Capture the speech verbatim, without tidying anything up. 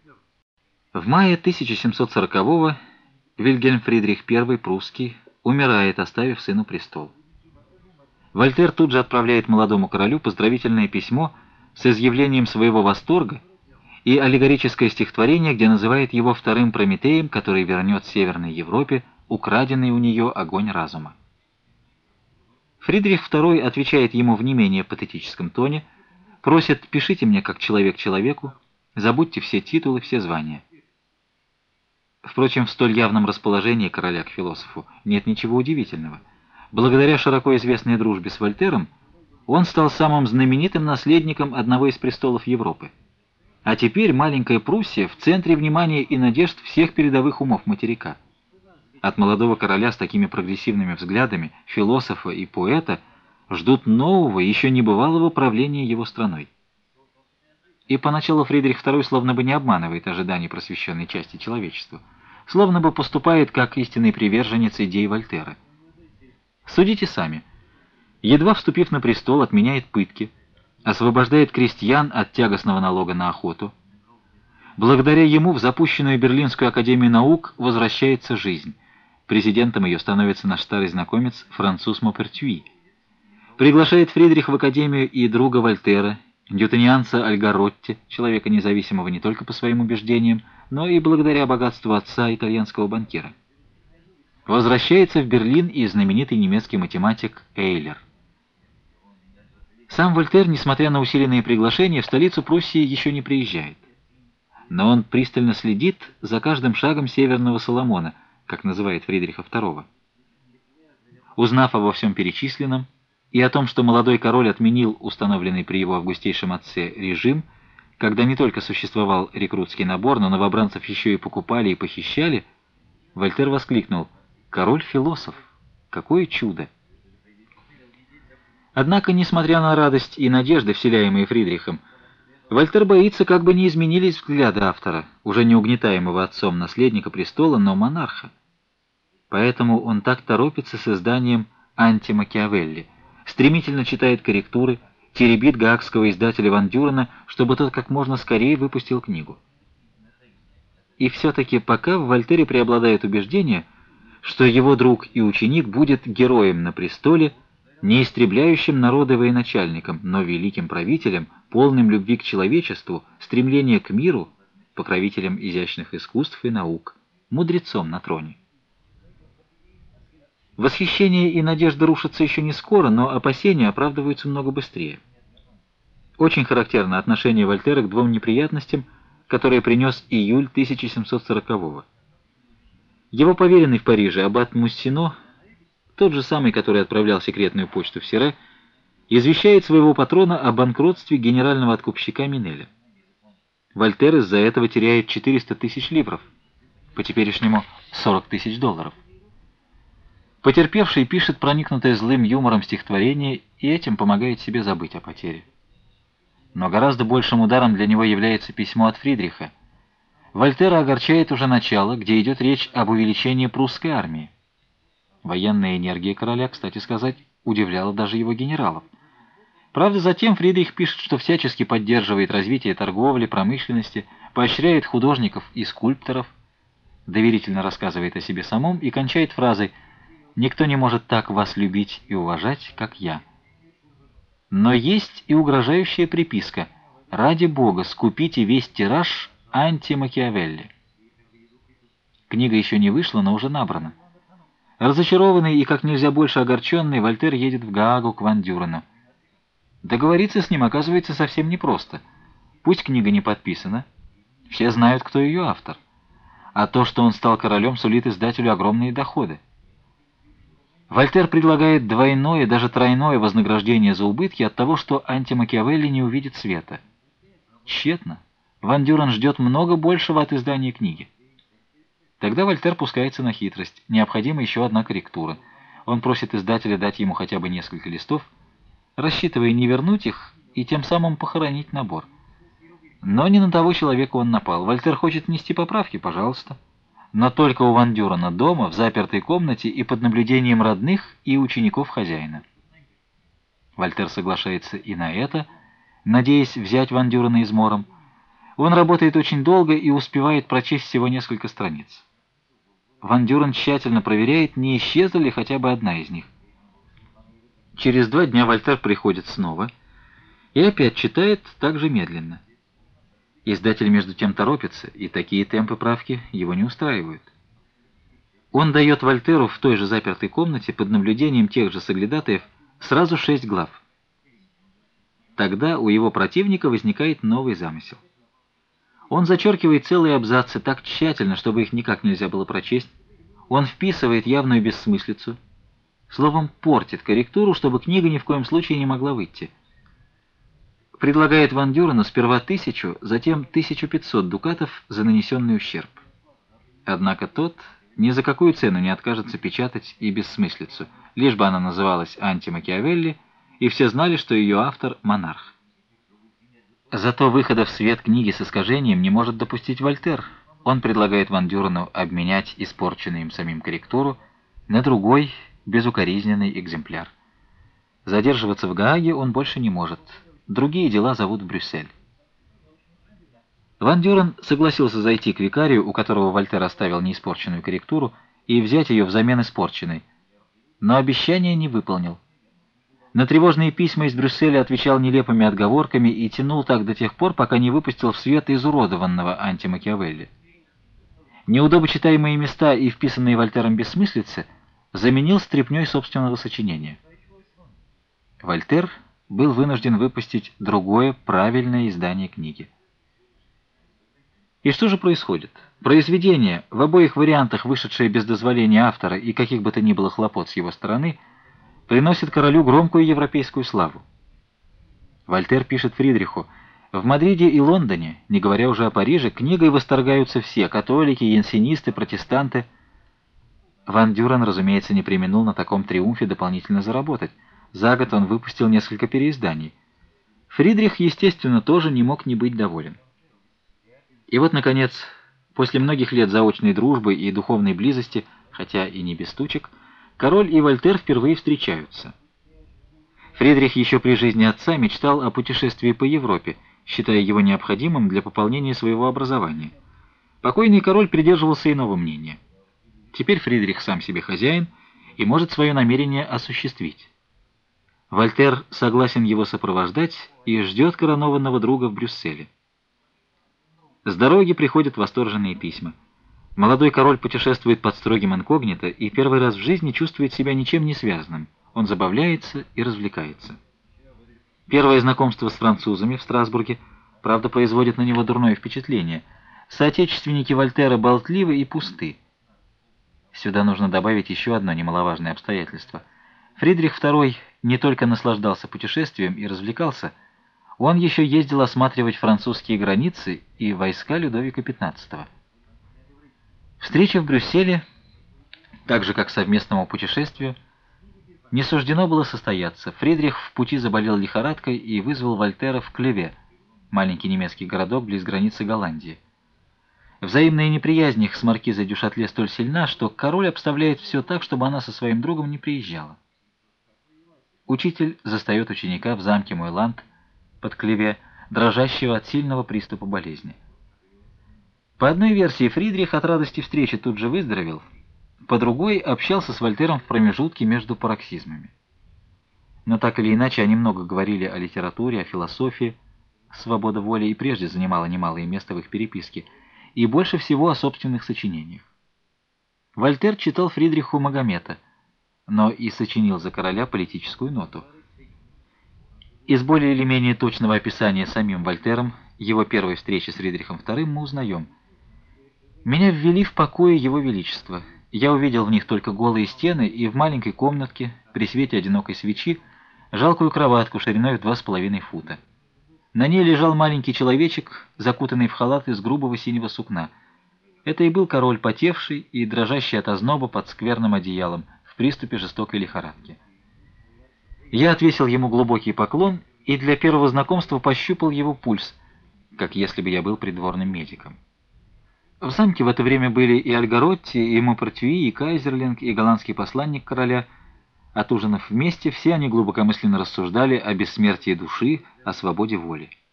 В мае тысяча семьсот сорокового Вильгельм Фридрих I прусский умирает, оставив сыну престол. Вольтер тут же отправляет молодому королю поздравительное письмо с изъявлением своего восторга и аллегорическое стихотворение, где называет его вторым Прометеем, который вернет Северной Европе украденный у нее огонь разума. Фридрих второй отвечает ему в не менее патетическом тоне, просит: «Пишите мне как человек человеку, забудьте все титулы, все звания». Впрочем, в столь явном расположении короля к философу нет ничего удивительного. Благодаря широко известной дружбе с Вольтером он стал самым знаменитым наследником одного из престолов Европы. А теперь маленькая Пруссия в центре внимания и надежд всех передовых умов материка. От молодого короля с такими прогрессивными взглядами, философа и поэта, ждут нового, еще небывалого правления его страной. И поначалу Фридрих второй словно бы не обманывает ожиданий просвещенной части человечества, словно бы поступает как истинный приверженец идей Вольтера. Судите сами. Едва вступив на престол, отменяет пытки, освобождает крестьян от тягостного налога на охоту. Благодаря ему в запущенную Берлинскую академию наук возвращается жизнь. Президентом ее становится наш старый знакомец француз Мопертюи. Приглашает Фридрих в академию и друга Вольтера, ньютонианца Альгаротти, человека независимого не только по своим убеждениям, но и благодаря богатству отца, итальянского банкира. Возвращается в Берлин и знаменитый немецкий математик Эйлер. Сам Вольтер, несмотря на усиленные приглашения, в столицу Пруссии еще не приезжает. Но он пристально следит за каждым шагом Северного Соломона, как называет Фридриха второго. Узнав обо всем перечисленном и о том, что молодой король отменил установленный при его августейшем отце режим, когда не только существовал рекрутский набор, но новобранцев еще и покупали и похищали, Вольтер воскликнул: «Король-философ! Какое чудо!» Однако, несмотря на радость и надежды, вселяемые Фридрихом, Вольтер боится, как бы не изменились взгляды автора, уже не угнетаемого отцом наследника престола, но монарха. Поэтому он так торопится с изданием «Анти-Макиавелли», стремительно читает корректуры, теребит гаагского издателя Ван Дюрена, чтобы тот как можно скорее выпустил книгу. И все-таки пока в Вольтере преобладает убеждение, что его друг и ученик будет героем на престоле, не истребляющим народы военачальником, но великим правителем, полным любви к человечеству, стремления к миру, покровителем изящных искусств и наук, мудрецом на троне. Восхищение и надежда рушатся еще не скоро, но опасения оправдываются много быстрее. Очень характерно отношение Вольтера к двум неприятностям, которые принес июль тысяча семьсот сорокового. Его поверенный в Париже, аббат Муссино, тот же самый, который отправлял секретную почту в Сире, извещает своего патрона о банкротстве генерального откупщика Минеля. Вольтер из-за этого теряет четыреста тысяч ливров, по теперешнему сорок тысяч долларов. Потерпевший пишет проникнутое злым юмором стихотворение и этим помогает себе забыть о потере. Но гораздо большим ударом для него является письмо от Фридриха. Вольтера огорчает уже начало, где идет речь об увеличении прусской армии. Военная энергия короля, кстати сказать, удивляла даже его генералов. Правда, затем Фридрих пишет, что всячески поддерживает развитие торговли, промышленности, поощряет художников и скульпторов, доверительно рассказывает о себе самом и кончает фразой: «Никто не может так вас любить и уважать, как я». Но есть и угрожающая приписка: «Ради Бога, скупите весь тираж «Анти-Макиавелли». Книга еще не вышла, но уже набрана. Разочарованный и как нельзя больше огорченный, Вольтер едет в Гаагу к Ван Дюрену. Договориться с ним оказывается совсем непросто. Пусть книга не подписана, все знают, кто ее автор. А то, что он стал королем, сулит издателю огромные доходы. Вольтер предлагает двойное, даже тройное вознаграждение за убытки от того, что «Анти-Макиавелли» не увидит света. Тщетно. Ван Дюрен ждет много большего от издания книги. Тогда Вольтер пускается на хитрость. Необходима еще одна корректура. Он просит издателя дать ему хотя бы несколько листов, рассчитывая не вернуть их и тем самым похоронить набор. Но не на того человека он напал. Вольтер хочет внести поправки, пожалуйста. Но только у Ван Дюрена дома, в запертой комнате и под наблюдением родных и учеников хозяина. Вольтер соглашается и на это, надеясь взять Ван Дюрена измором. Он работает очень долго и успевает прочесть всего несколько страниц. Ван Дюрен тщательно проверяет, не исчезла ли хотя бы одна из них. Через два дня Вольтер приходит снова и опять читает так же медленно. Издатель между тем торопится, и такие темпы правки его не устраивают. Он дает Вольтеру в той же запертой комнате под наблюдением тех же соглядатаев сразу шесть глав. Тогда у его противника возникает новый замысел. Он зачеркивает целые абзацы так тщательно, чтобы их никак нельзя было прочесть. Он вписывает явную бессмыслицу. Словом, портит корректуру, чтобы книга ни в коем случае не могла выйти. Предлагает Ван Дюрену сперва тысячу, затем тысячу пятьсот дукатов за нанесенный ущерб. Однако тот ни за какую цену не откажется печатать и бессмыслицу, лишь бы она называлась «Анти-Макиавелли», и все знали, что ее автор — монарх. Зато выхода в свет книги с искажением не может допустить Вольтер. Он предлагает Ван Дюрену обменять испорченную им самим корректуру на другой, безукоризненный экземпляр. Задерживаться в Гааге он больше не может. Другие дела зовут в Брюссель. Ван Дюрен согласился зайти к викарию, у которого Вольтер оставил неиспорченную корректуру, и взять ее взамен испорченной. Но обещание не выполнил. На тревожные письма из Брюсселя отвечал нелепыми отговорками и тянул так до тех пор, пока не выпустил в свет изуродованного анти-Макиавелли. Неудобочитаемые места и вписанные Вольтером бессмыслицы заменил стряпнёй собственного сочинения. Вольтер был вынужден выпустить другое, правильное издание книги. И что же происходит? Произведение, в обоих вариантах вышедшее без дозволения автора и каких бы то ни было хлопот с его стороны, приносит королю громкую европейскую славу. Вольтер пишет Фридриху: «В Мадриде и Лондоне, не говоря уже о Париже, книгой восторгаются все — католики, янсенисты, протестанты». Ван Дюрен, разумеется, не преминул на таком триумфе дополнительно заработать. За год он выпустил несколько переизданий. Фридрих, естественно, тоже не мог не быть доволен. И вот, наконец, после многих лет заочной дружбы и духовной близости, хотя и не без стучек, король и Вольтер впервые встречаются. Фридрих еще при жизни отца мечтал о путешествии по Европе, считая его необходимым для пополнения своего образования. Покойный король придерживался иного мнения. Теперь Фридрих сам себе хозяин и может свое намерение осуществить. Вольтер согласен его сопровождать и ждет коронованного друга в Брюсселе. С дороги приходят восторженные письма. Молодой король путешествует под строгим инкогнито и первый раз в жизни чувствует себя ничем не связанным. Он забавляется и развлекается. Первое знакомство с французами в Страсбурге, правда, производит на него дурное впечатление. Соотечественники Вольтера болтливы и пусты. Сюда нужно добавить еще одно немаловажное обстоятельство. Фридрих второй не только наслаждался путешествием и развлекался, он еще ездил осматривать французские границы и войска Людовика пятнадцатого. Встреча в Брюсселе, так же как совместному путешествию, не суждено было состояться. Фридрих в пути заболел лихорадкой и вызвал Вольтера в Клеве, маленький немецкий городок близ границы Голландии. Взаимная неприязнь их с маркизой Дюшатле столь сильна, что король обставляет все так, чтобы она со своим другом не приезжала. Учитель застает ученика в замке Мойланд под Клеве, дрожащего от сильного приступа болезни. По одной версии, Фридрих от радости встречи тут же выздоровел, по другой общался с Вольтером в промежутке между пароксизмами. Но так или иначе они много говорили о литературе, о философии. Свобода воли и прежде занимала немалое место в их переписке, и больше всего о собственных сочинениях. Вольтер читал Фридриху Магомета, но и сочинил за короля политическую ноту. Из более или менее точного описания самим Вольтером его первой встречи с Фридрихом вторым мы узнаем: «Меня ввели в покое его величества. Я увидел в них только голые стены и в маленькой комнатке при свете одинокой свечи жалкую кроватку шириной в два с половиной фута. На ней лежал маленький человечек, закутанный в халат из грубого синего сукна. Это и был король, потевший и дрожащий от озноба под скверным одеялом в приступе жестокой лихорадки. Я отвесил ему глубокий поклон и для первого знакомства пощупал его пульс, как если бы я был придворным медиком. В замке в это время были и Альгаротти, и Мопартюи, и Кайзерлинг, и голландский посланник короля. Отужинав вместе, все они глубокомысленно рассуждали о бессмертии души, о свободе воли.